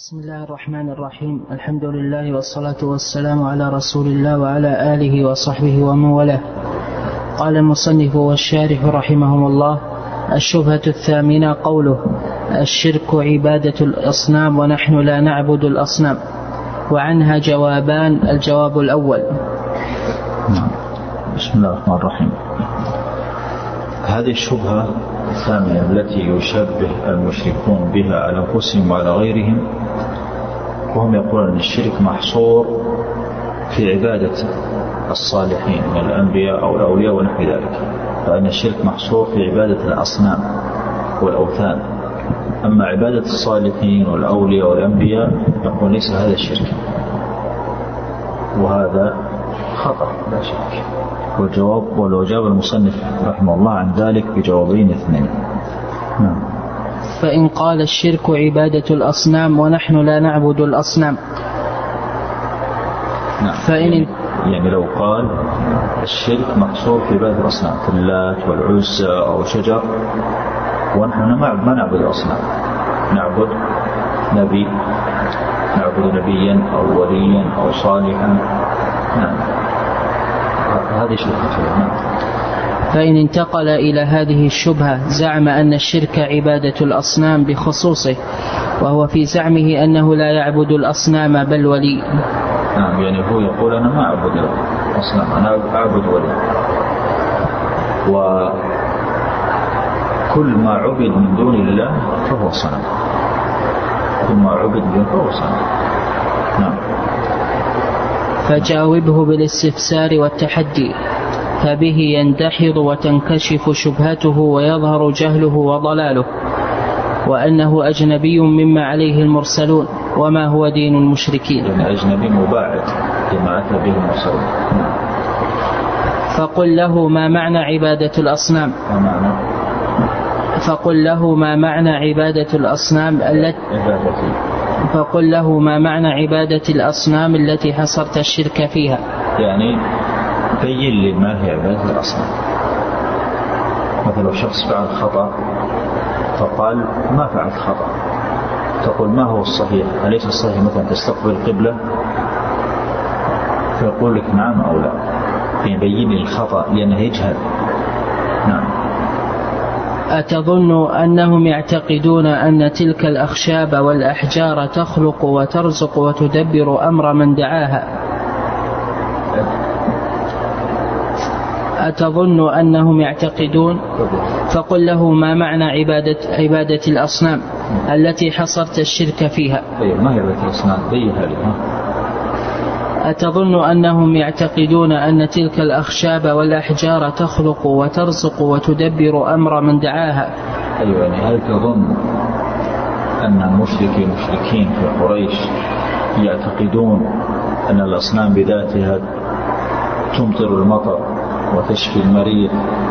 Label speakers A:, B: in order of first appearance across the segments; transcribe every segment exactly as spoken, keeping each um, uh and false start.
A: بسم الله الرحمن الرحيم. الحمد لله والصلاة والسلام على رسول الله وعلى آله وصحبه ومن والاه. قال المصنف والشارح رحمهم الله: الشبهة الثامنة قوله: الشرك عبادة الأصنام ونحن لا نعبد الأصنام. وعنها جوابان. الجواب الأول:
B: بسم الله الرحمن الرحيم. هذه الشبهة الثامنة التي يشبه المشركون بها على أنفسهم وعلى غيرهم، وهم يقولون أن الشرك محصور في عبادة الصالحين من الأنبياء أو الأولياء ونحو ذلك، فإن الشرك محصور في عبادة الأصنام والأوثان. أما عبادة الصالحين والأولياء والأنبياء يقول ليس هذا الشرك، وهذا خطأ لا شك. والجواب ولو جاب المصنف رحمه الله عن ذلك بجوابين اثنين. نعم.
A: فإن قال الشرك عبادة الأصنام ونحن لا نعبد الأصنام،
B: نعم.
A: فإن
B: يعني, يعني لو قال الشرك محصور في عبادة الأصنام كاللات والعزى أو شجر، ونحن ما نعبد الأصنام، نعبد نبي، نعبد نبيا أو وليا أو صالحا، نعم، هذه شبهة. نعم.
A: فإن انتقل إلى هذه الشبهة زعم أن الشرك عبادة الأصنام بخصوصه، وهو في زعمه أنه لا يعبد الأصنام بل ولي.
B: نعم، يعني هو يقول أنا ما أعبد الأصنام، أنا أعبد ولي، وكل ما عبد من دون الله فهو صنم، كل ما عبد من دون فهو صنم. نعم.
A: فجاوبه بالاستفسار والتحدي، فبه يندحض وتنكشف شبهته ويظهر جهله وضلاله، وأنه أجنبي مما عليه المرسلون وما هو دين المشركين.
B: يعني أجنبي مباعد لما أتى به المرسلون.
A: فقل له ما معنى عبادة الأصنام
B: ما معنى؟
A: فقل له ما معنى عبادة الأصنام التي فقل له ما معنى عبادة الأصنام التي حصرت الشرك فيها.
B: يعني بين لي ما هي عبادة الأصنام. مثلا لو شخص فعل خطأ فقال ما فعلت خطأ، تقول ما هو الصحيح؟ أليس الصحيح مثلا تستقبل القبلة؟ فيقول لك نعم أو لا، يعني بين لي الخطأ لأنه يجهل. نعم.
A: أتظن أنهم يعتقدون أن تلك الأخشاب والأحجار تخلق وترزق وتدبر أمر من دعاها؟ أتظن أنهم يعتقدون؟ فقل له ما معنى عبادة, عبادة الأصنام التي حصرت الشرك فيها.
B: ما هي عبادة الأصنام؟ بيها لي.
A: أتظن أنهم يعتقدون أن تلك الأخشاب والأحجار تخلق وترزق وتدبر أمر من دعاها؟
B: أيوة، يعني هل تظن أن المشركين المشركين في قريش يعتقدون أن الأصنام بذاتها تمطر المطر وتشفي المريض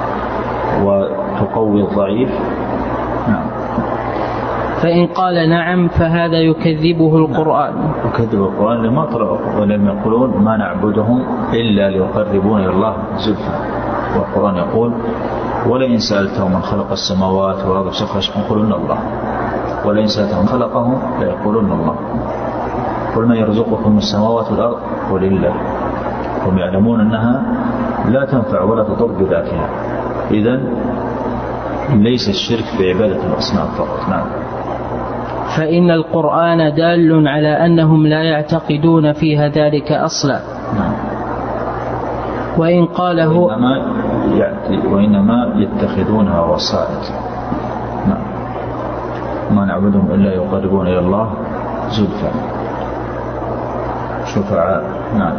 B: وتقوي الضعيف؟ نعم.
A: فإن قال نعم فهذا يكذبه القرآن.
B: يكذب القرآن لما طرأوا ولم يقولون ما نعبدهم إلا ليقربون إلى الله زلفى. والقرآن يقول ولئن سألتهم من خلق السماوات والأرض يقولون الله، ولئن سألتهم خلقهم ليقولون الله، قل من يرزقكم من السماوات والأرض قل الله. هم يعلمون أنها لا تنفع ولا تضر بذاتها. إذن ليس الشرك بعبادة الأصنام فقط. نعم.
A: فإن القرآن دال على أنهم لا يعتقدون فيها ذلك أصلا.
B: نعم.
A: وإن قال هو
B: وإنما, وإنما يتخذونها وسائط. نعم. ما نعبدهم إلا يقربون إلى الله زلفى شفعاء. نعم.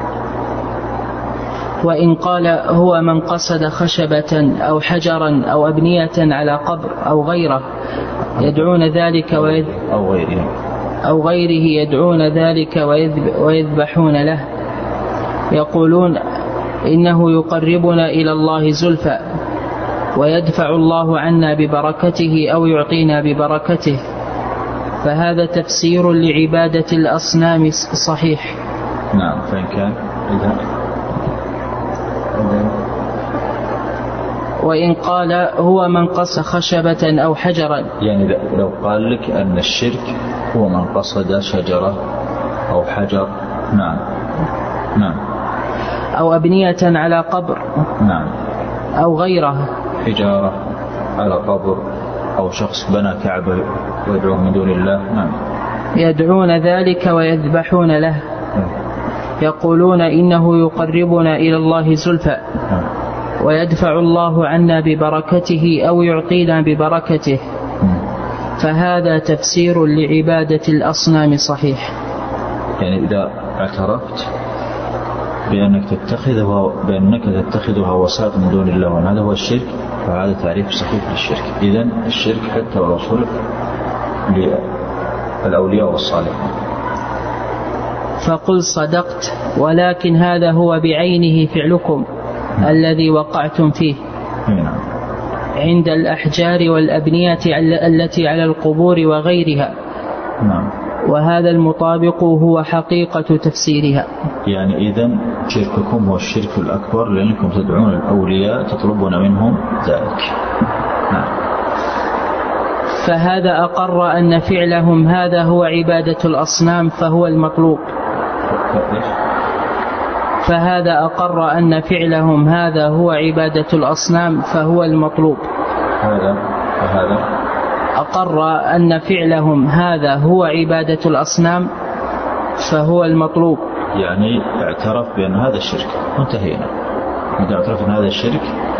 A: وإن قال هو من قصد خشبة أو حجرا أو أبنية على قبر أو غيره يدعون ذلك ويذ...
B: أو غيره
A: أو غيره يدعون ذلك ويذب... ويذبحون له، يقولون إنه يقربنا إلى الله زلفى ويدفع الله عنا ببركته أو يعطينا ببركته، فهذا تفسير لعبادة الأصنام صحيح.
B: نعم. فإن كان إذا
A: وإن قال هو من قص خشبة أو حجرا.
B: يعني لو قال لك أن الشرك هو من قصد شجرة أو حجر. نعم نعم.
A: أو أبنية على قبر.
B: نعم.
A: أو غيرها.
B: حجارة على قبر أو شخص بنى كعبة ويدعو من دون الله. نعم.
A: يدعون ذلك ويذبحون له. نعم. يقولون إنه يقربنا إلى الله زلفى. نعم. ويدفع الله عنا ببركته أو يعطينا ببركته. نعم. فهذا تفسير لعبادة الأصنام صحيح.
B: يعني إذا اعترفت بأنك تتخذها بأنك تتخذها وسائط من دون الله وأن هذا هو الشرك فهذا تعريف صحيح للشرك. إذن الشرك حتى ولو صرف للأولياء والصالحين.
A: فقل صدقت ولكن هذا هو بعينه فعلكم م. الذي وقعتم فيه م. عند الأحجار والأبنية التي على القبور وغيرها.
B: نعم.
A: وهذا المطابق هو حقيقة تفسيرها.
B: يعني إذن شرككم هو الشرك الأكبر لأنكم تدعون الأولياء تطلبون منهم ذلك. نعم.
A: فهذا أقر أن فعلهم هذا هو عبادة الأصنام فهو المطلوب. فهذا أقر أن فعلهم هذا هو عبادة الأصنام فهو المطلوب.
B: هذا فهذا
A: أقر أن فعلهم هذا هو عبادة الأصنام فهو المطلوب.
B: يعني اعترف بأن هذا الشرك وانتهينا. إذا اعترف بأن هذا الشرك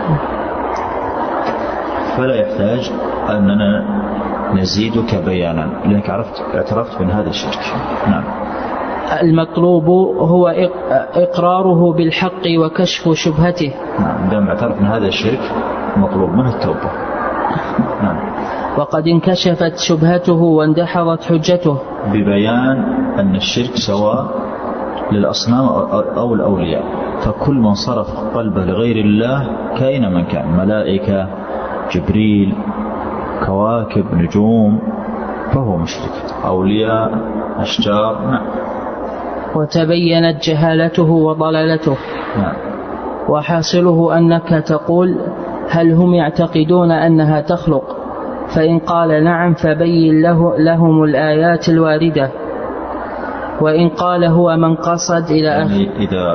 B: فلا يحتاج أننا نزيدك بيانا لأنك عرفت اعترفت بأن هذا الشرك. نعم.
A: المطلوب هو إقراره بالحق وكشف شبهته.
B: نعم. دام اعترف بأن هذا الشرك مطلوب منه التوبة. نعم.
A: وقد انكشفت شبهته واندحضت حجته
B: ببيان أن الشرك سواء للأصنام أو الأولياء. فكل من صرف قلبه لغير الله كائن من كان ملائكة جبريل كواكب نجوم فهو مشرك. أولياء أشجار. نعم.
A: وتبينت جهالته وضلالته.
B: نعم.
A: وحاصله أنك تقول هل هم يعتقدون أنها تخلق؟ فإن قال نعم فبين له لهم الآيات الواردة. وإن قال هو من قصد إلى
B: يعني إذا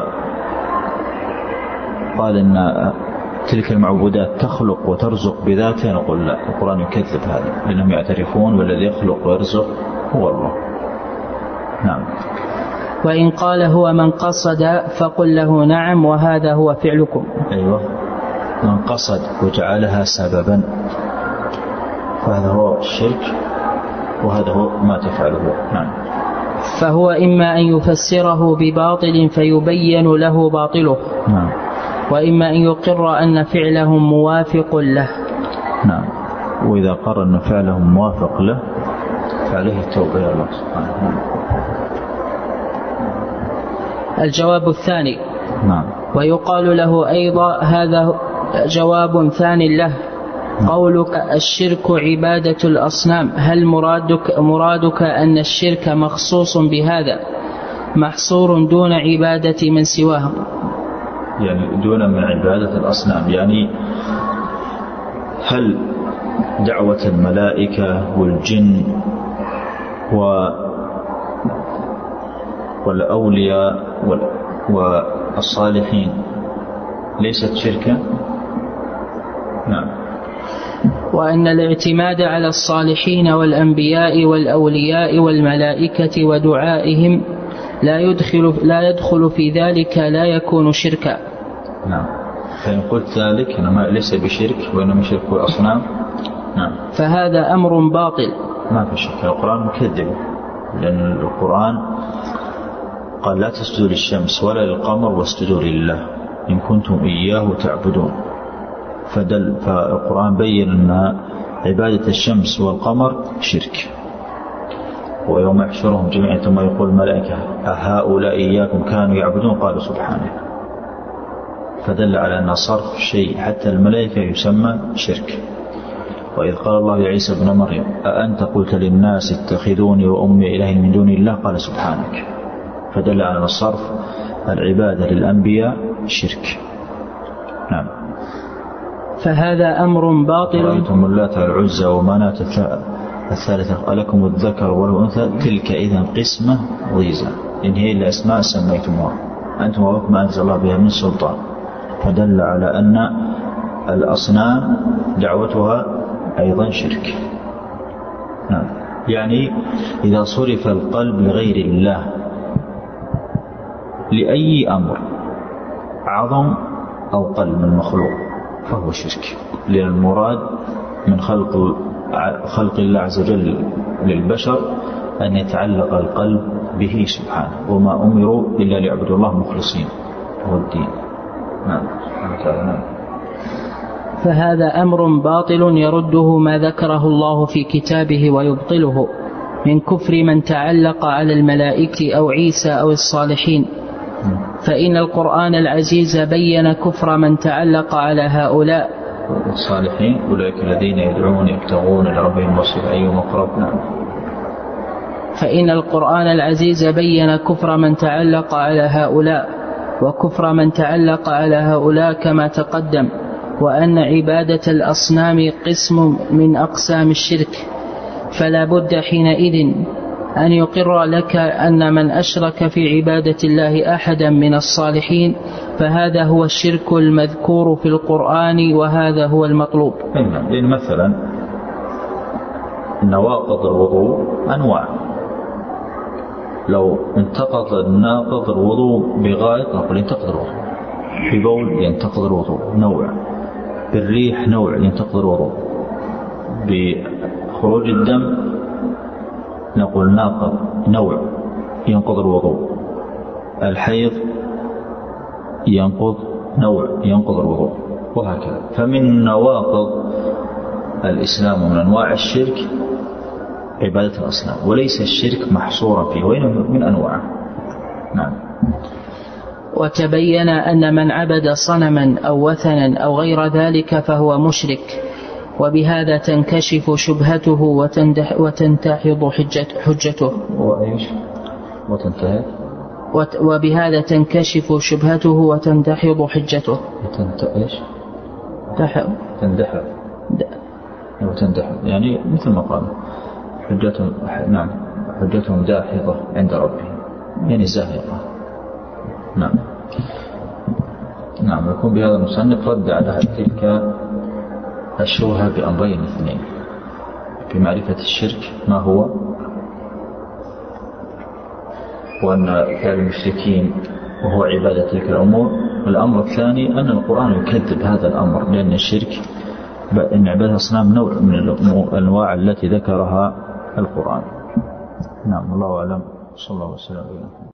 B: قال أن تلك المعبودات تخلق وترزق بذاتها نقول لا القرآن يكذب هذا لأنهم يعترفون والذي يخلق ويرزق هو الله. نعم.
A: وإن قال هو من قصد فقل له نعم وهذا هو فعلكم.
B: أيوة. من قصد وجعلها سببا فهذا هو الشرك وهذا هو ما تفعله. نعم.
A: فهو إما أن يفسره بباطل فيبين له باطله.
B: نعم.
A: وإما أن يقر أن فعلهم موافق له.
B: نعم. وإذا قرر أن فعلهم موافق له فعليه التوبة إلى الله سبحانه. نعم.
A: الجواب الثاني.
B: نعم.
A: ويقال له أيضا هذا جواب ثاني له. قولك الشرك عبادة الأصنام هل مرادك, مرادك أن الشرك مخصوص بهذا محصور دون عبادة من سواهم؟
B: يعني دون من عبادة الأصنام. يعني هل دعوة الملائكة والجن و والأولياء والصالحين ليست شركا؟ نعم.
A: وأن الاعتماد على الصالحين والأنبياء والأولياء والملائكة ودعائهم لا يدخل, لا يدخل في ذلك لا يكون شركا.
B: نعم. فإن قلت ذلك إنما ليس بشرك وإنما شرك الأصنام. نعم.
A: فهذا أمر باطل.
B: ما في شك. القرآن مكذب لأن القرآن قال لا تسجدوا للشمس ولا للقمر واسجدوا لله إن كنتم إياه تعبدون. فدل فالقرآن بين أن عبادة الشمس والقمر شرك. ويوم يحشرهم جميعا ثم يقول الملائكة أهؤلاء إياكم كانوا يعبدون قالوا سبحانه. فدل على أن صرف شيء حتى الملائكة يسمى شرك. وإذ قال الله يا عيسى ابن مريم أأنت قلت للناس اتخذوني وأمي إلهين من دون الله قال سبحانك. فدل على أن صرف العبادة للأنبياء شرك. نعم.
A: فهذا أمر باطل.
B: رأيتم اللات والعزى ومناة الثالثة ألكم الذكر والأنثى تلك إذا قسمة ضيزى، إن هي الأسماء سميتموها أنتم وما ما أنزل الله بها من سلطان، فدل على أن الأصنام دعوتها أيضا شرك. نعم. يعني إذا صرف القلب لغير الله لأي أمر عظم أو قل من مخلوق فهو شرك، لأن المراد من خلق خلق الله عز وجل للبشر أن يتعلق القلب به سبحانه، وما أمروا إلا ليعبدوا الله مخلصين هو الدين. نعم. نعم.
A: فهذا أمر باطل يرده ما ذكره الله في كتابه ويبطله من كفر من تعلق على الملائكة أو عيسى أو الصالحين، فإن القرآن العزيز بين كفر من تعلق على هؤلاء
B: الصالحين أولئك الذين يدعون يبتغون لربهم وصف أيهم أقرب.
A: فإن القرآن العزيز بين كفر من تعلق على هؤلاء وكفر من تعلق على هؤلاء كما تقدم، وأن عبادة الأصنام قسم من أقسام الشرك، فلا بد حينئذ أن يقر لك أن من أشرك في عبادة الله أحدا من الصالحين فهذا هو الشرك المذكور في القرآن، وهذا هو المطلوب.
B: لأن مثلا نواقض الوضوء أنواع، لو انتقض الناقض الوضوء بغائط نقول ينتقض الوضوء، ببول ينتقض الوضوء نوع، بالريح نوع ينتقض الوضوء، بخروج الدم نقول ناقض نوع ينقض الوضوء، الحيض ينقض نوع ينقض الوضوء، وهكذا. فمن نواقض الإسلام ومن أنواع الشرك عبادة الأصنام، وليس الشرك محصورا فيه وإنما من أنواعه. نعم.
A: وتبين أن من عبد صنما أو وثنا أو غير ذلك فهو مشرك، وبهذا تنكشف شبهته وتنتحض حجته.
B: وتنتهي
A: وبهذا تنكشف شبهته وتنتحض حجته.
B: ايش؟ تندحر وتندحر يعني مثل ما قال حجتهم. نعم. حجتهم داحضة عند ربهم يعني زاهقة. نعم. نعم. يكون بهذا المصنف رد على تلك الشبهة بأمرين اثنين: بمعرفة الشرك ما هو، وأن فعل المشركين وهو عبادة تلك الأمور. والأمر الثاني أن القرآن يكذب هذا الأمر، لأن الشرك إن عبادة الأصنام نوع من الأنواع التي ذكرها القرآن. نعم. الله أعلم. صلى الله وسلم.